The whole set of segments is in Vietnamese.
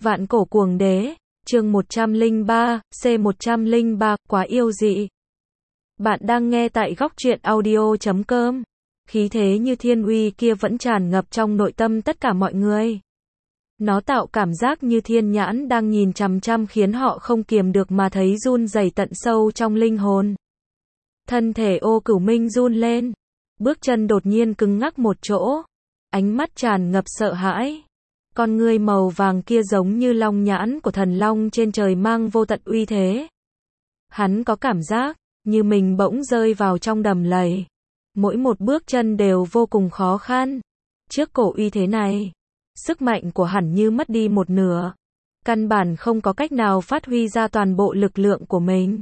Vạn cổ cuồng đế, chương 103, C103, quá yêu dị. Bạn đang nghe tại góc truyện audio.com. Khí thế như thiên uy kia vẫn tràn ngập trong nội tâm tất cả mọi người. Nó tạo cảm giác như thiên nhãn đang nhìn chằm chằm khiến họ không kiềm được mà thấy run rẩy tận sâu trong linh hồn. Thân thể Ô Cửu Minh run lên, bước chân đột nhiên cứng ngắc một chỗ, ánh mắt tràn ngập sợ hãi. Con ngươi màu vàng kia giống như long nhãn của thần long trên trời mang vô tận uy thế. Hắn có cảm giác như mình bỗng rơi vào trong đầm lầy. Mỗi một bước chân đều vô cùng khó khăn. Trước cổ uy thế này, sức mạnh của hắn như mất đi một nửa. Căn bản không có cách nào phát huy ra toàn bộ lực lượng của mình.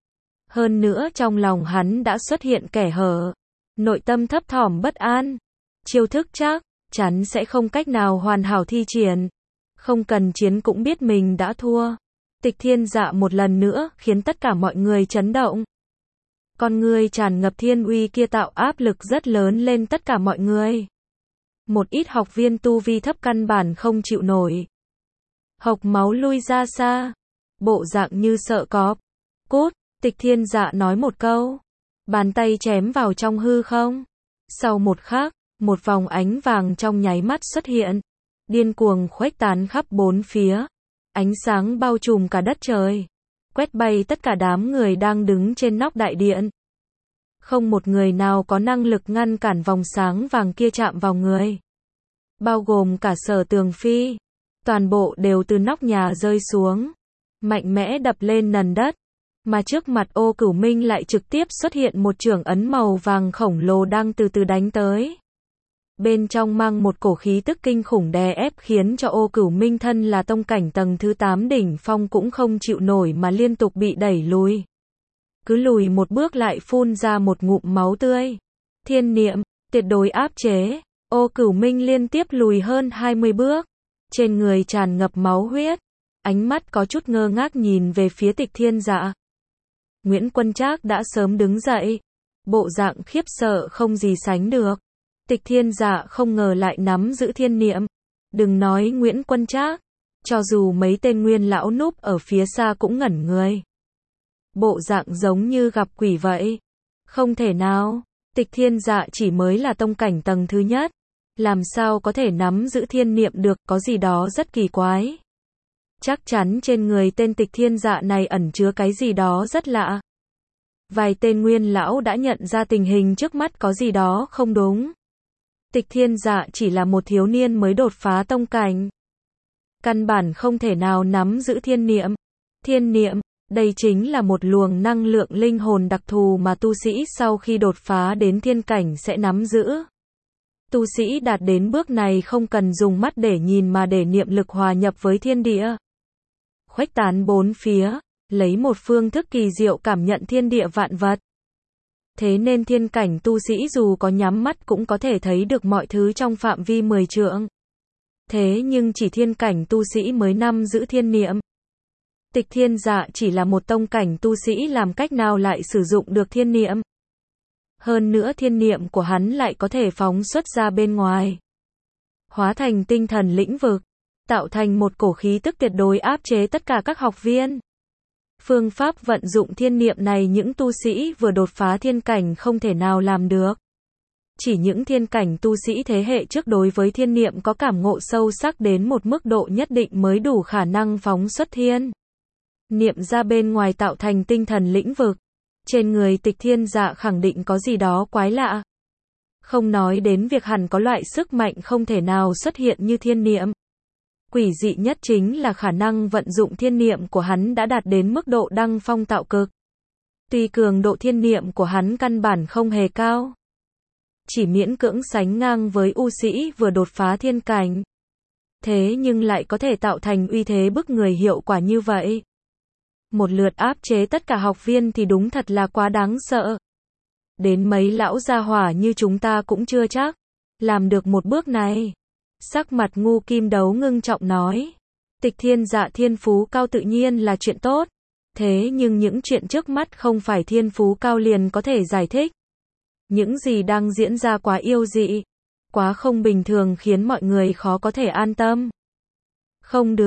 Hơn nữa trong lòng hắn đã xuất hiện kẻ hở. Nội tâm thấp thỏm bất an. Chiêu thức chắc chắn sẽ không cách nào hoàn hảo thi triển. Không cần chiến cũng biết mình đã thua. Tịch Thiên Dạ một lần nữa khiến tất cả mọi người chấn động. Con ngươi tràn ngập thiên uy kia tạo áp lực rất lớn lên tất cả mọi người. Một ít học viên tu vi thấp căn bản không chịu nổi. Hộc máu lui ra xa. Bộ dạng như sợ cọp. Cút, Tịch Thiên Dạ nói một câu. Bàn tay chém vào trong hư không. Sau một khắc, một vòng ánh vàng trong nháy mắt xuất hiện. Điên cuồng khuếch tán khắp bốn phía. Ánh sáng bao trùm cả đất trời. Quét bay tất cả đám người đang đứng trên nóc đại điện. Không một người nào có năng lực ngăn cản vòng sáng vàng kia chạm vào người. Bao gồm cả Sở Tường Phi. Toàn bộ đều từ nóc nhà rơi xuống. Mạnh mẽ đập lên nền đất. Mà trước mặt Ô Cửu Minh lại trực tiếp xuất hiện một chưởng ấn màu vàng khổng lồ đang từ từ đánh tới. Bên trong mang một cổ khí tức kinh khủng đè ép khiến cho Ô Cửu Minh thân là tông cảnh tầng thứ 8 đỉnh phong cũng không chịu nổi mà liên tục bị đẩy lùi. Cứ lùi một bước lại phun ra một ngụm máu tươi. Thiên niệm, tuyệt đối áp chế. Ô Cửu Minh liên tiếp lùi hơn 20 bước. Trên người tràn ngập máu huyết. Ánh mắt có chút ngơ ngác nhìn về phía Tịch Thiên Dạ. Nguyễn Quân Trác đã sớm đứng dậy. Bộ dạng khiếp sợ không gì sánh được. Tịch Thiên Dạ không ngờ lại nắm giữ thiên niệm. Đừng nói Nguyễn Quân Trác. Cho dù mấy tên nguyên lão núp ở phía xa cũng ngẩn người. Bộ dạng giống như gặp quỷ vậy. Không thể nào. Tịch Thiên Dạ chỉ mới là tông cảnh tầng thứ nhất. Làm sao có thể nắm giữ thiên niệm được, có gì đó rất kỳ quái. Chắc chắn trên người tên Tịch Thiên Dạ này ẩn chứa cái gì đó rất lạ. Vài tên nguyên lão đã nhận ra tình hình trước mắt có gì đó không đúng. Tịch Thiên Dạ chỉ là một thiếu niên mới đột phá tông cảnh. Căn bản không thể nào nắm giữ thiên niệm. Thiên niệm, đây chính là một luồng năng lượng linh hồn đặc thù mà tu sĩ sau khi đột phá đến thiên cảnh sẽ nắm giữ. Tu sĩ đạt đến bước này không cần dùng mắt để nhìn mà để niệm lực hòa nhập với thiên địa. Khuếch tán bốn phía, lấy một phương thức kỳ diệu cảm nhận thiên địa vạn vật. Thế nên thiên cảnh tu sĩ dù có nhắm mắt cũng có thể thấy được mọi thứ trong phạm vi 10 trượng. Thế nhưng chỉ thiên cảnh tu sĩ mới nắm giữ thiên niệm. Tịch Thiên Dạ chỉ là một tông cảnh tu sĩ làm cách nào lại sử dụng được thiên niệm. Hơn nữa thiên niệm của hắn lại có thể phóng xuất ra bên ngoài. Hóa thành tinh thần lĩnh vực. Tạo thành một cổ khí tức tuyệt đối áp chế tất cả các học viên. Phương pháp vận dụng thiên niệm này những tu sĩ vừa đột phá thiên cảnh không thể nào làm được. Chỉ những thiên cảnh tu sĩ thế hệ trước đối với thiên niệm có cảm ngộ sâu sắc đến một mức độ nhất định mới đủ khả năng phóng xuất thiên niệm ra bên ngoài tạo thành tinh thần lĩnh vực. Trên người Tịch Thiên Dạ khẳng định có gì đó quái lạ. Không nói đến việc hẳn có loại sức mạnh không thể nào xuất hiện như thiên niệm. Quỷ dị nhất chính là khả năng vận dụng thiên niệm của hắn đã đạt đến mức độ đăng phong tạo cực. Tuy cường độ thiên niệm của hắn căn bản không hề cao. Chỉ miễn cưỡng sánh ngang với u sĩ vừa đột phá thiên cảnh. Thế nhưng lại có thể tạo thành uy thế bức người hiệu quả như vậy. Một lượt áp chế tất cả học viên thì đúng thật là quá đáng sợ. Đến mấy lão gia hỏa như chúng ta cũng chưa chắc làm được một bước này. Sắc mặt Ngu Kim Đấu ngưng trọng nói. Tịch Thiên Dạ thiên phú cao tự nhiên là chuyện tốt. Thế nhưng những chuyện trước mắt không phải thiên phú cao liền có thể giải thích. Những gì đang diễn ra quá yêu dị. Quá không bình thường khiến mọi người khó có thể an tâm. Không được.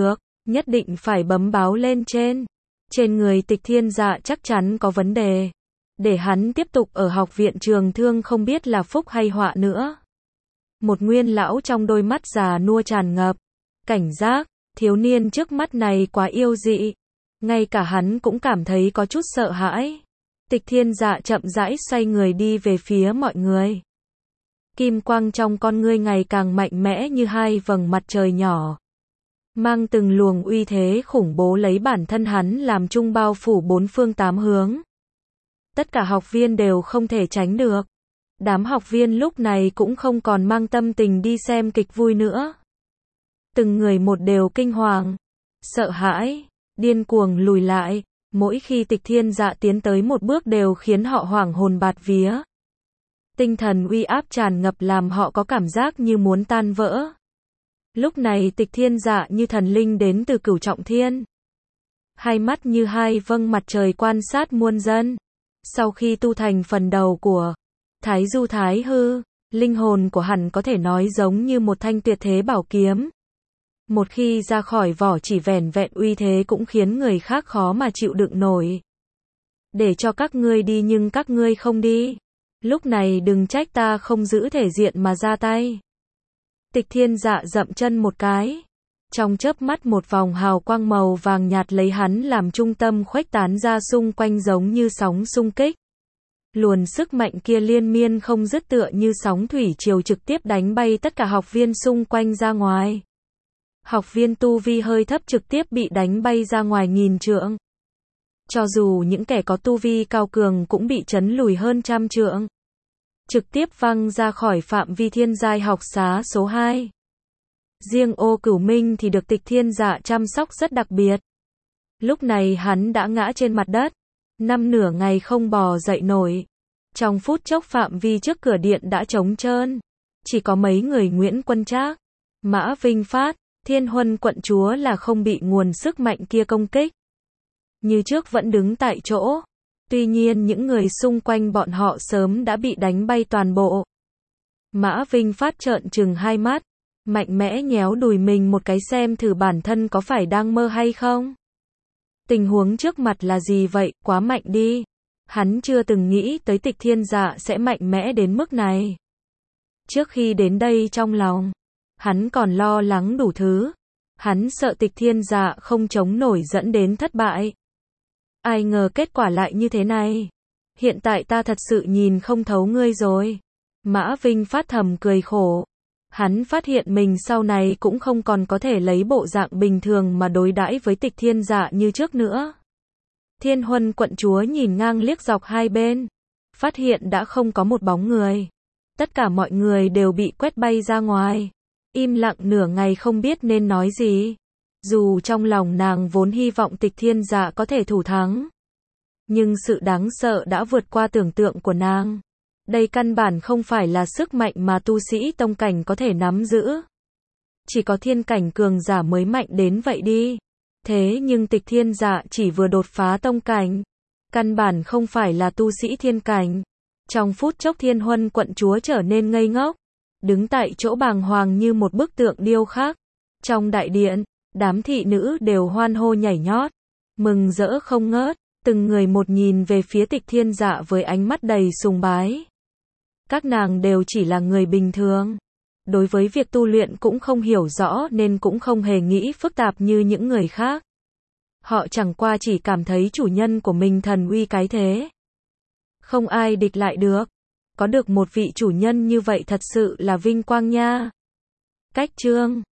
nhất định phải bấm báo lên trên. Trên người Tịch Thiên Dạ chắc chắn có vấn đề. Để hắn tiếp tục ở học viện trường thương không biết là phúc hay họa nữa. Một Nguyên lão trong đôi mắt già nua tràn ngập cảnh giác, thiếu niên trước mắt này quá yêu dị. Ngay cả hắn cũng cảm thấy có chút sợ hãi. Tịch Thiên Dạ chậm rãi xoay người đi về phía mọi người. Kim quang trong con ngươi ngày càng mạnh mẽ như hai vầng mặt trời nhỏ. Mang từng luồng uy thế khủng bố lấy bản thân hắn làm trung bao phủ bốn phương tám hướng. Tất cả học viên đều không thể tránh được. Đám học viên lúc này cũng không còn mang tâm tình đi xem kịch vui nữa. Từng người một đều kinh hoàng, sợ hãi, điên cuồng lùi lại. Mỗi khi Tịch Thiên Dạ tiến tới một bước đều khiến họ hoảng hồn bạt vía. Tinh thần uy áp tràn ngập làm họ có cảm giác như muốn tan vỡ. Lúc này Tịch Thiên Dạ như thần linh đến từ Cửu Trọng Thiên. Hai mắt như hai vầng mặt trời quan sát muôn dân. Sau khi tu thành phần đầu của Thái Du Thái Hư, linh hồn của hắn có thể nói giống như một thanh tuyệt thế bảo kiếm. Một khi ra khỏi vỏ chỉ vẻn vẹn uy thế cũng khiến người khác khó mà chịu đựng nổi. Để cho các ngươi đi nhưng các ngươi không đi. Lúc này đừng trách ta không giữ thể diện mà ra tay. Tịch Thiên Dạ dậm chân một cái. Trong chớp mắt một vòng hào quang màu vàng nhạt lấy hắn làm trung tâm khuếch tán ra xung quanh giống như sóng xung kích. Luồn sức mạnh kia liên miên không dứt tựa như sóng thủy triều trực tiếp đánh bay tất cả học viên xung quanh ra ngoài. Học viên tu vi hơi thấp trực tiếp bị đánh bay ra ngoài nghìn trượng. Cho dù những kẻ có tu vi cao cường cũng bị chấn lùi hơn trăm trượng. Trực tiếp văng ra khỏi phạm vi thiên giai học xá số 2. Riêng Ô Cửu Minh thì được Tịch Thiên Dạ chăm sóc rất đặc biệt. Lúc này hắn đã ngã trên mặt đất, nửa ngày không bò dậy nổi. Trong phút chốc phạm vi trước cửa điện đã trống trơn. Chỉ có mấy người Nguyễn Quân Trác, Mã Vinh Phát, Thiên Huân quận chúa là không bị nguồn sức mạnh kia công kích. Như trước vẫn đứng tại chỗ. Tuy nhiên những người xung quanh bọn họ sớm đã bị đánh bay toàn bộ. Mã Vinh Phát trợn trừng hai mắt, mạnh mẽ nhéo đùi mình một cái xem thử bản thân có phải đang mơ hay không. Tình huống trước mặt là gì vậy, quá mạnh đi. Hắn chưa từng nghĩ tới Tịch Thiên Dạ sẽ mạnh mẽ đến mức này. Trước khi đến đây trong lòng, hắn còn lo lắng đủ thứ. Hắn sợ Tịch Thiên Dạ không chống nổi dẫn đến thất bại. Ai ngờ kết quả lại như thế này. Hiện tại ta thật sự nhìn không thấu ngươi rồi. Mã Vinh Phát thầm cười khổ. Hắn phát hiện mình sau này cũng không còn có thể lấy bộ dạng bình thường mà đối đãi với Tịch Thiên Dạ như trước nữa. Thiên Huân quận chúa nhìn ngang liếc dọc hai bên. Phát hiện đã không có một bóng người. Tất cả mọi người đều bị quét bay ra ngoài. Im lặng nửa ngày không biết nên nói gì. Dù trong lòng nàng vốn hy vọng Tịch Thiên Dạ có thể thủ thắng. Nhưng sự đáng sợ đã vượt qua tưởng tượng của nàng. Đây căn bản không phải là sức mạnh mà tu sĩ tông cảnh có thể nắm giữ. Chỉ có thiên cảnh cường giả mới mạnh đến vậy đi. Thế nhưng Tịch Thiên Dạ chỉ vừa đột phá tông cảnh. Căn bản không phải là tu sĩ thiên cảnh. Trong phút chốc Thiên Huân quận chúa trở nên ngây ngốc. Đứng tại chỗ bàng hoàng như một bức tượng điêu khắc. Trong đại điện, đám thị nữ đều hoan hô nhảy nhót. Mừng rỡ không ngớt. Từng người một nhìn về phía Tịch Thiên Dạ với ánh mắt đầy sùng bái. Các nàng đều chỉ là người bình thường. Đối với việc tu luyện cũng không hiểu rõ nên cũng không hề nghĩ phức tạp như những người khác. Họ chẳng qua chỉ cảm thấy chủ nhân của mình thần uy cái thế. Không ai địch lại được. Có được một vị chủ nhân như vậy thật sự là vinh quang nha. Cách chương